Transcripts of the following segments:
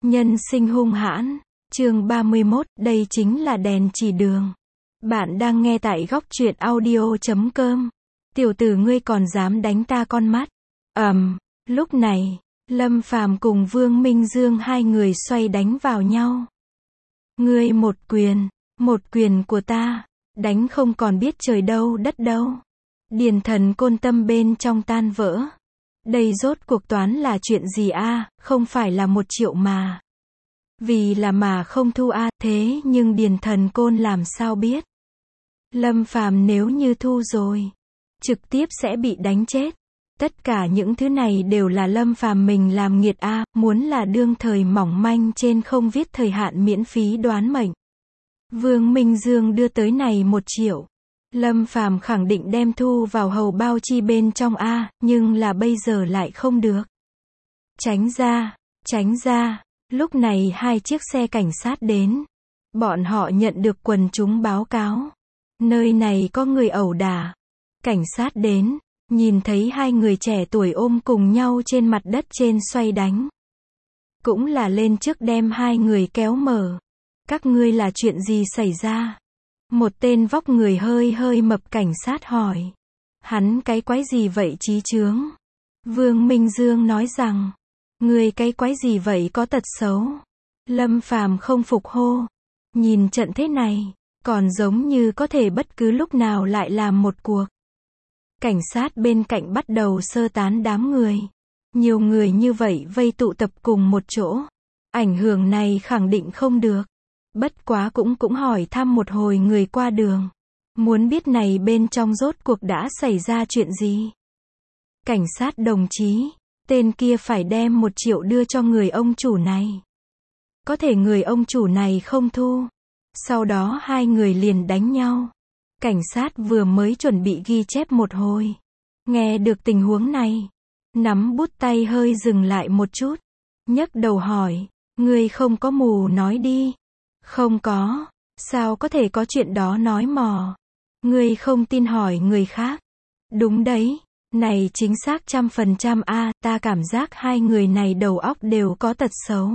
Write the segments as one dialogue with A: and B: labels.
A: Nhân sinh hung hãn. Chương 31, đây chính là đèn chỉ đường. Bạn đang nghe tại góc truyện audio.com. Tiểu tử ngươi còn dám đánh ta con mắt. Lúc này, Lâm Phàm cùng Vương Minh Dương hai người xoay đánh vào nhau. Ngươi một quyền của ta, đánh không còn biết trời đâu đất đâu. Điền Thần Côn tâm bên trong tan vỡ. Đây rốt cuộc toán là chuyện gì a, không phải là 1 triệu mà. Vì là mà không thu a, thế nhưng Điền Thần Côn làm sao biết. Lâm Phàm nếu như thu rồi, trực tiếp sẽ bị đánh chết. Tất cả những thứ này đều là Lâm Phàm mình làm nghiệt a, muốn là đương thời mỏng manh trên không viết thời hạn miễn phí đoán mệnh. Vương Minh Dương đưa tới này 1 triệu. Lâm Phàm khẳng định đem thu vào hầu bao chi bên trong a, nhưng là bây giờ lại không được. Tránh ra. Lúc này 2 chiếc xe cảnh sát đến. Bọn họ nhận được quần chúng báo cáo. Nơi này có người ẩu đả. Cảnh sát đến, nhìn thấy 2 người trẻ tuổi ôm cùng nhau trên mặt đất trên xoay đánh. Cũng là lên trước đem 2 người kéo mở. Các ngươi là chuyện gì xảy ra? Một tên vóc người hơi mập cảnh sát hỏi. Hắn cái quái gì vậy chí chướng? Vương Minh Dương nói rằng, người cái quái gì vậy có tật xấu? Lâm Phàm không phục hô. Nhìn trận thế này, còn giống như có thể bất cứ lúc nào lại làm một cuộc. Cảnh sát bên cạnh bắt đầu sơ tán đám người. Nhiều người như vậy vây tụ tập cùng một chỗ. Ảnh hưởng này khẳng định không được. Bất quá cũng hỏi thăm một hồi người qua đường. Muốn biết này bên trong rốt cuộc đã xảy ra chuyện gì. Cảnh sát đồng chí, tên kia phải đem 1 triệu đưa cho người ông chủ này. Có thể người ông chủ này không thu. Sau đó 2 người liền đánh nhau. Cảnh sát vừa mới chuẩn bị ghi chép một hồi. Nghe được tình huống này. Nắm bút tay hơi dừng lại một chút. Nhấc đầu hỏi, người không có mù nói đi. Không có, sao có thể có chuyện đó nói mò. Ngươi không tin hỏi người khác. Đúng đấy, này chính xác 100% a, ta cảm giác 2 người này đầu óc đều có tật xấu.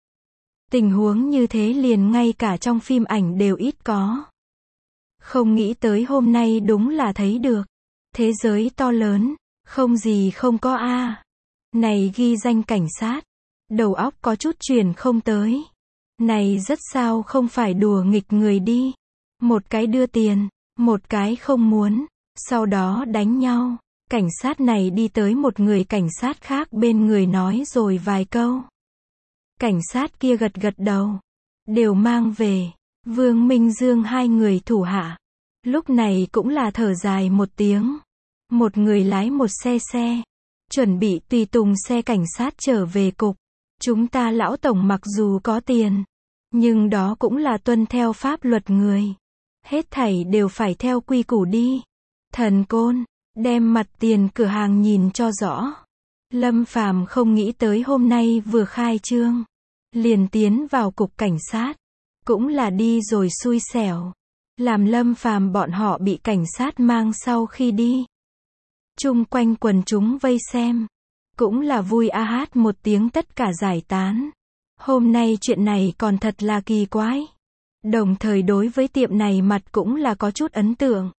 A: Tình huống như thế liền ngay cả trong phim ảnh đều ít có. Không nghĩ tới hôm nay đúng là thấy được. Thế giới to lớn, không gì không có a. Này ghi danh cảnh sát, đầu óc có chút chuyển không tới. Này rất sao không phải đùa nghịch người đi. Một cái đưa tiền, một cái không muốn, sau đó đánh nhau. Cảnh sát này đi tới một người cảnh sát khác bên người nói rồi vài câu. Cảnh sát kia gật đầu. Đều mang về. Vương Minh Dương 2 người thủ hạ. Lúc này cũng là thở dài một tiếng. Một người lái một xe. Chuẩn bị tùy tùng xe cảnh sát trở về cục. Chúng ta lão tổng mặc dù có tiền, nhưng đó cũng là tuân theo pháp luật người. Hết thảy đều phải theo quy củ đi. Thần Côn, đem mặt tiền cửa hàng nhìn cho rõ. Lâm Phàm không nghĩ tới hôm nay vừa khai trương, liền tiến vào cục cảnh sát. Cũng là đi rồi xui xẻo. Làm Lâm Phàm bọn họ bị cảnh sát mang sau khi đi. Chung quanh quần chúng vây xem. Cũng là vui a hát một tiếng tất cả giải tán. Hôm nay chuyện này còn thật là kỳ quái. Đồng thời đối với tiệm này mặt cũng là có chút ấn tượng.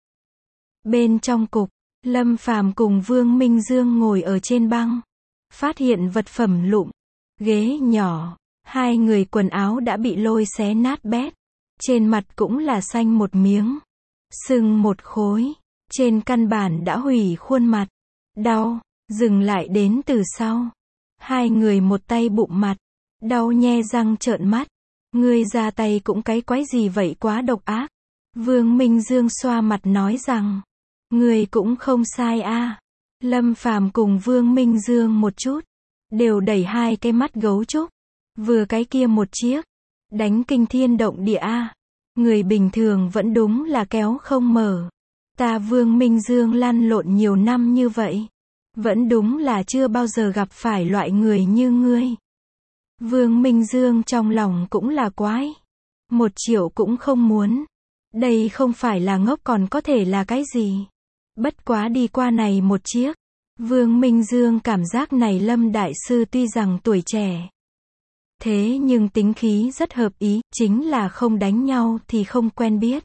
A: Bên trong cục, Lâm Phàm cùng Vương Minh Dương ngồi ở trên băng. Phát hiện vật phẩm lụm. Ghế nhỏ. 2 người quần áo đã bị lôi xé nát bét. Trên mặt cũng là xanh một miếng. Sưng một khối. Trên căn bản đã hủy khuôn mặt. Đau. Dừng lại đến từ sau. 2 người một tay bụng mặt. Đau nhe răng trợn mắt. Ngươi ra tay cũng cái quái gì vậy quá độc ác. Vương Minh Dương xoa mặt nói rằng. Ngươi cũng không sai a. Lâm Phàm cùng Vương Minh Dương một chút. Đều đẩy 2 cái mắt gấu trúc. Vừa cái kia một chiếc. Đánh kinh thiên động địa a. Người bình thường vẫn đúng là kéo không mở. Ta Vương Minh Dương lăn lộn nhiều năm như vậy. Vẫn đúng là chưa bao giờ gặp phải loại người như ngươi. Vương Minh Dương trong lòng cũng là quái. 1 triệu cũng không muốn. Đây không phải là ngốc còn có thể là cái gì. Bất quá đi qua này một chiếc. Vương Minh Dương cảm giác này Lâm Đại Sư tuy rằng tuổi trẻ. Thế nhưng tính khí rất hợp ý, chính là không đánh nhau thì không quen biết.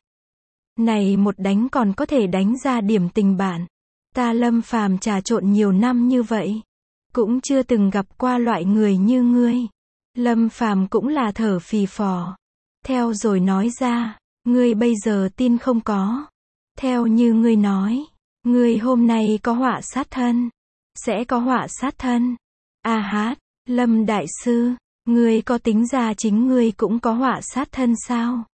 A: Này một đánh còn có thể đánh ra điểm tình bạn. Ta Lâm Phàm trà trộn nhiều năm như vậy, cũng chưa từng gặp qua loại người như ngươi. Lâm Phàm cũng là thở phì phò. Theo rồi nói ra, ngươi bây giờ tin không có. Theo như ngươi nói, ngươi hôm nay có họa sát thân. Sẽ có họa sát thân. A hát, Lâm Đại Sư, ngươi có tính ra chính ngươi cũng có họa sát thân sao?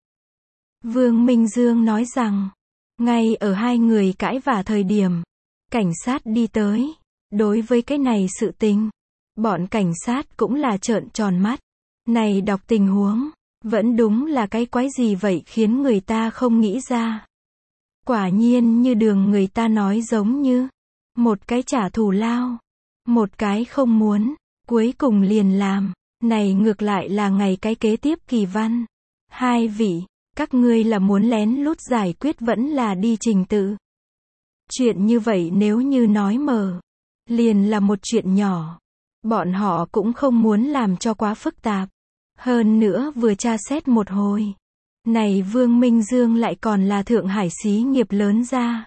A: Vương Minh Dương nói rằng, ngay ở hai người cãi vả thời điểm, cảnh sát đi tới. Đối với cái này sự tình, bọn cảnh sát cũng là trợn tròn mắt. Này đọc tình huống, vẫn đúng là cái quái gì vậy khiến người ta không nghĩ ra. Quả nhiên như đường người ta nói giống như, một cái trả thù lao, một cái không muốn, cuối cùng liền làm. Này ngược lại là ngày cái kế tiếp kỳ văn. Hai vị, các ngươi là muốn lén lút giải quyết vẫn là đi trình tự? Chuyện như vậy nếu như nói mở, liền là một chuyện nhỏ. Bọn họ cũng không muốn làm cho quá phức tạp. Hơn nữa vừa tra xét một hồi. Này Vương Minh Dương lại còn là Thượng Hải xí nghiệp lớn ra.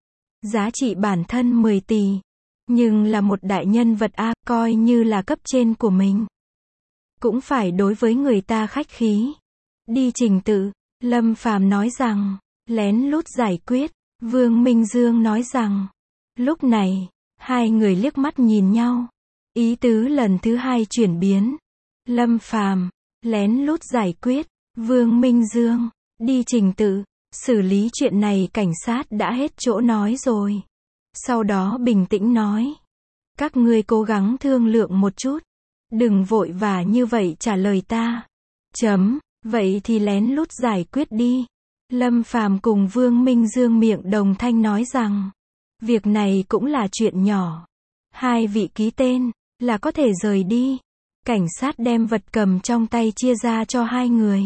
A: Giá trị bản thân 10 tỷ. Nhưng là một đại nhân vật A, coi như là cấp trên của mình. Cũng phải đối với người ta khách khí. Đi trình tự, Lâm Phàm nói rằng, lén lút giải quyết. Vương Minh Dương nói rằng, lúc này, hai người liếc mắt nhìn nhau. Ý tứ lần thứ hai chuyển biến. Lâm Phàm, lén lút giải quyết. Vương Minh Dương, đi trình tự. Xử lý chuyện này cảnh sát đã hết chỗ nói rồi. Sau đó bình tĩnh nói. Các ngươi cố gắng thương lượng một chút. Đừng vội vã như vậy trả lời ta. Vậy thì lén lút giải quyết đi. Lâm Phàm cùng Vương Minh Dương miệng đồng thanh nói rằng, việc này cũng là chuyện nhỏ. Hai vị ký tên, là có thể rời đi. Cảnh sát đem vật cầm trong tay chia ra cho hai người.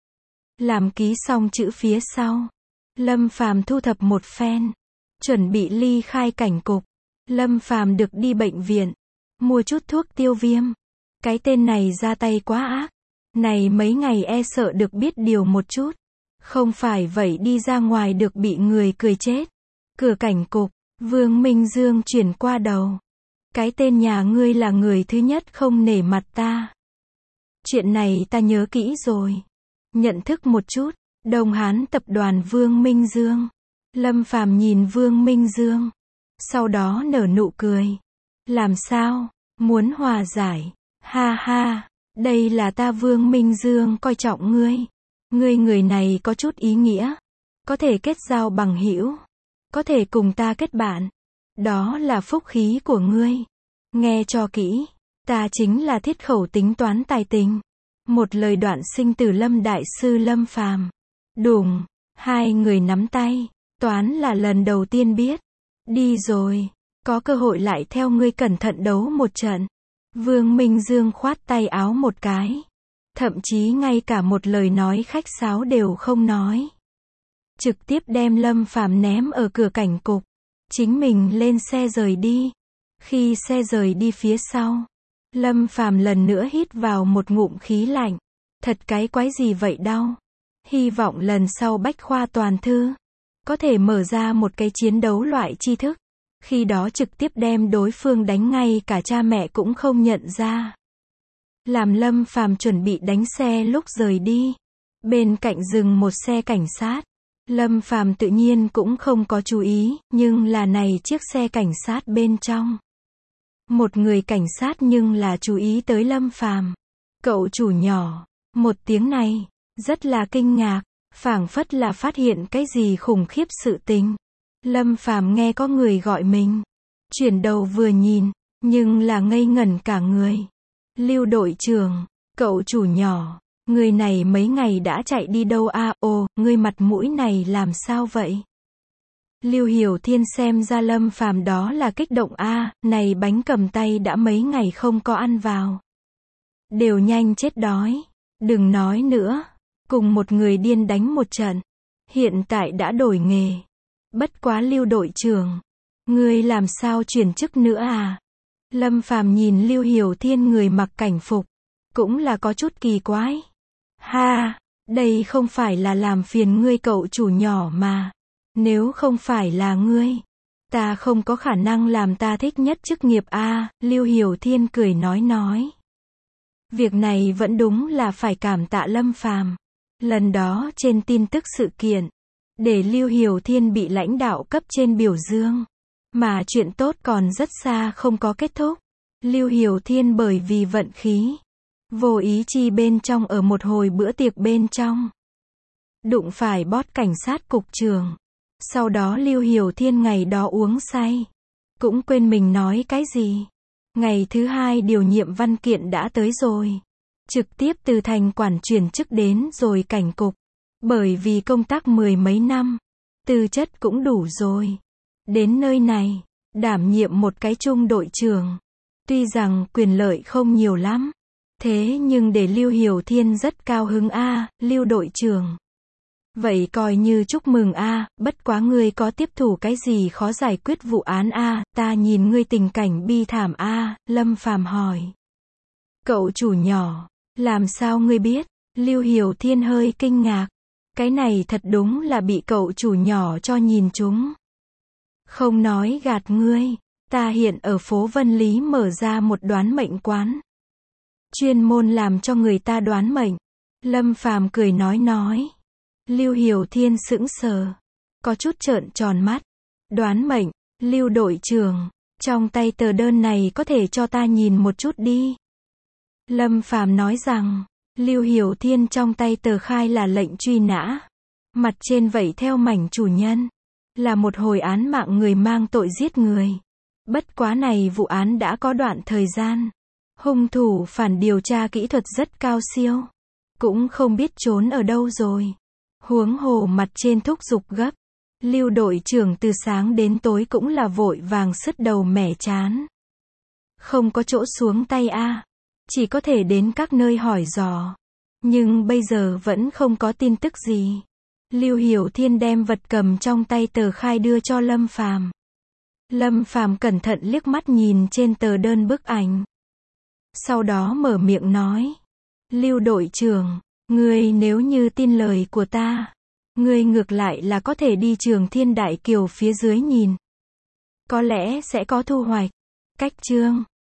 A: Làm ký xong chữ phía sau. Lâm Phàm thu thập một phen. Chuẩn bị ly khai cảnh cục. Lâm Phàm được đi bệnh viện. Mua chút thuốc tiêu viêm. Cái tên này ra tay quá ác. Này mấy ngày e sợ được biết điều một chút. Không phải vậy đi ra ngoài được bị người cười chết. Cửa cảnh cục, Vương Minh Dương chuyển qua đầu. Cái tên nhà ngươi là người thứ nhất không nể mặt ta. Chuyện này ta nhớ kỹ rồi. Nhận thức một chút, Đông Hán tập đoàn Vương Minh Dương. Lâm Phàm nhìn Vương Minh Dương. Sau đó nở nụ cười. Làm sao? Muốn hòa giải? Ha ha, đây là ta Vương Minh Dương coi trọng ngươi. Ngươi người này có chút ý nghĩa. Có thể kết giao bằng hữu. Có thể cùng ta kết bạn. Đó là phúc khí của ngươi. Nghe cho kỹ. Ta chính là thiết khẩu tính toán tài tình. Một lời đoạn sinh từ Lâm Đại Sư Lâm Phàm. Đùng. Hai người nắm tay. Toán là lần đầu tiên biết. Đi rồi. Có cơ hội lại theo ngươi cẩn thận đấu một trận. Vương Minh Dương khoát tay áo một cái. Thậm chí ngay cả một lời nói khách sáo đều không nói. Trực tiếp đem Lâm Phàm ném ở cửa cảnh cục. Chính mình lên xe rời đi. Khi xe rời đi phía sau, Lâm Phàm lần nữa hít vào một ngụm khí lạnh. Thật cái quái gì vậy đau. Hy vọng lần sau bách khoa toàn thư có thể mở ra một cái chiến đấu loại tri thức. Khi đó trực tiếp đem đối phương đánh ngay cả cha mẹ cũng không nhận ra. Làm Lâm Phàm chuẩn bị đánh xe lúc rời đi. Bên cạnh dừng một xe cảnh sát. Lâm Phàm tự nhiên cũng không có chú ý, nhưng là này chiếc xe cảnh sát bên trong. Một người cảnh sát nhưng là chú ý tới Lâm Phàm. Cậu chủ nhỏ. Một tiếng này, rất là kinh ngạc, phảng phất là phát hiện cái gì khủng khiếp sự tình. Lâm Phàm nghe có người gọi mình. Chuyển đầu vừa nhìn, nhưng là ngây ngẩn cả người. Lưu đội trưởng, cậu chủ nhỏ, người này mấy ngày đã chạy đi đâu a? Ồ, người mặt mũi này làm sao vậy? Lưu Hiểu Thiên xem ra Lâm Phàm đó là kích động a, này bánh cầm tay đã mấy ngày không có ăn vào. Đều nhanh chết đói. Đừng nói nữa. Cùng một người điên đánh một trận. Hiện tại đã đổi nghề. Bất quá Lưu đội trưởng, ngươi làm sao chuyển chức nữa à? Lâm Phàm nhìn Lưu Hiểu Thiên người mặc cảnh phục, cũng là có chút kỳ quái. Ha, đây không phải là làm phiền ngươi cậu chủ nhỏ mà. Nếu không phải là ngươi, ta không có khả năng làm ta thích nhất chức nghiệp a. Lưu Hiểu Thiên cười nói. Việc này vẫn đúng là phải cảm tạ Lâm Phàm. Lần đó trên tin tức sự kiện, để Lưu Hiểu Thiên bị lãnh đạo cấp trên biểu dương. Mà chuyện tốt còn rất xa không có kết thúc. Lưu Hiểu Thiên bởi vì vận khí, vô ý chi bên trong ở một hồi bữa tiệc bên trong, đụng phải boss cảnh sát cục trưởng. Sau đó Lưu Hiểu Thiên ngày đó uống say, cũng quên mình nói cái gì. Ngày thứ hai điều nhiệm văn kiện đã tới rồi. Trực tiếp từ thành quản chuyển chức đến rồi cảnh cục. Bởi vì công tác 10 mấy năm, tư chất cũng đủ rồi. Đến nơi này, đảm nhiệm một cái trung đội trưởng. Tuy rằng quyền lợi không nhiều lắm, thế nhưng để Lưu Hiểu Thiên rất cao hứng a. Lưu đội trưởng, vậy coi như chúc mừng a. Bất quá ngươi có tiếp thủ cái gì khó giải quyết vụ án a? Ta nhìn ngươi tình cảnh bi thảm a. Lâm Phàm hỏi. Cậu chủ nhỏ, làm sao ngươi biết? Lưu Hiểu Thiên hơi kinh ngạc. Cái này thật đúng là bị cậu chủ nhỏ cho nhìn trúng. Không nói gạt ngươi, ta hiện ở phố Vân Lý mở ra một đoán mệnh quán. Chuyên môn làm cho người ta đoán mệnh. Lâm Phàm cười nói. Lưu Hiểu Thiên sững sờ, có chút trợn tròn mắt. Đoán mệnh, Lưu đội trưởng, trong tay tờ đơn này có thể cho ta nhìn một chút đi. Lâm Phàm nói rằng, Lưu Hiểu Thiên trong tay tờ khai là lệnh truy nã. Mặt trên vẩy theo mảnh chủ nhân. Là một hồi án mạng người mang tội giết người. Bất quá này vụ án đã có đoạn thời gian. Hung thủ phản điều tra kỹ thuật rất cao siêu. Cũng không biết trốn ở đâu rồi. Huống hồ mặt trên thúc giục gấp. Lưu đội trưởng từ sáng đến tối cũng là vội vàng sứt đầu mẻ chán. Không có chỗ xuống tay a. Chỉ có thể đến các nơi hỏi dò. Nhưng bây giờ vẫn không có tin tức gì. Lưu Hiểu Thiên đem vật cầm trong tay tờ khai đưa cho Lâm Phàm. Lâm Phàm cẩn thận liếc mắt nhìn trên tờ đơn bức ảnh. Sau đó mở miệng nói. Lưu đội trưởng, ngươi nếu như tin lời của ta, ngươi ngược lại là có thể đi Trường Thiên Đại Kiều phía dưới nhìn. Có lẽ sẽ có thu hoạch. Cách chương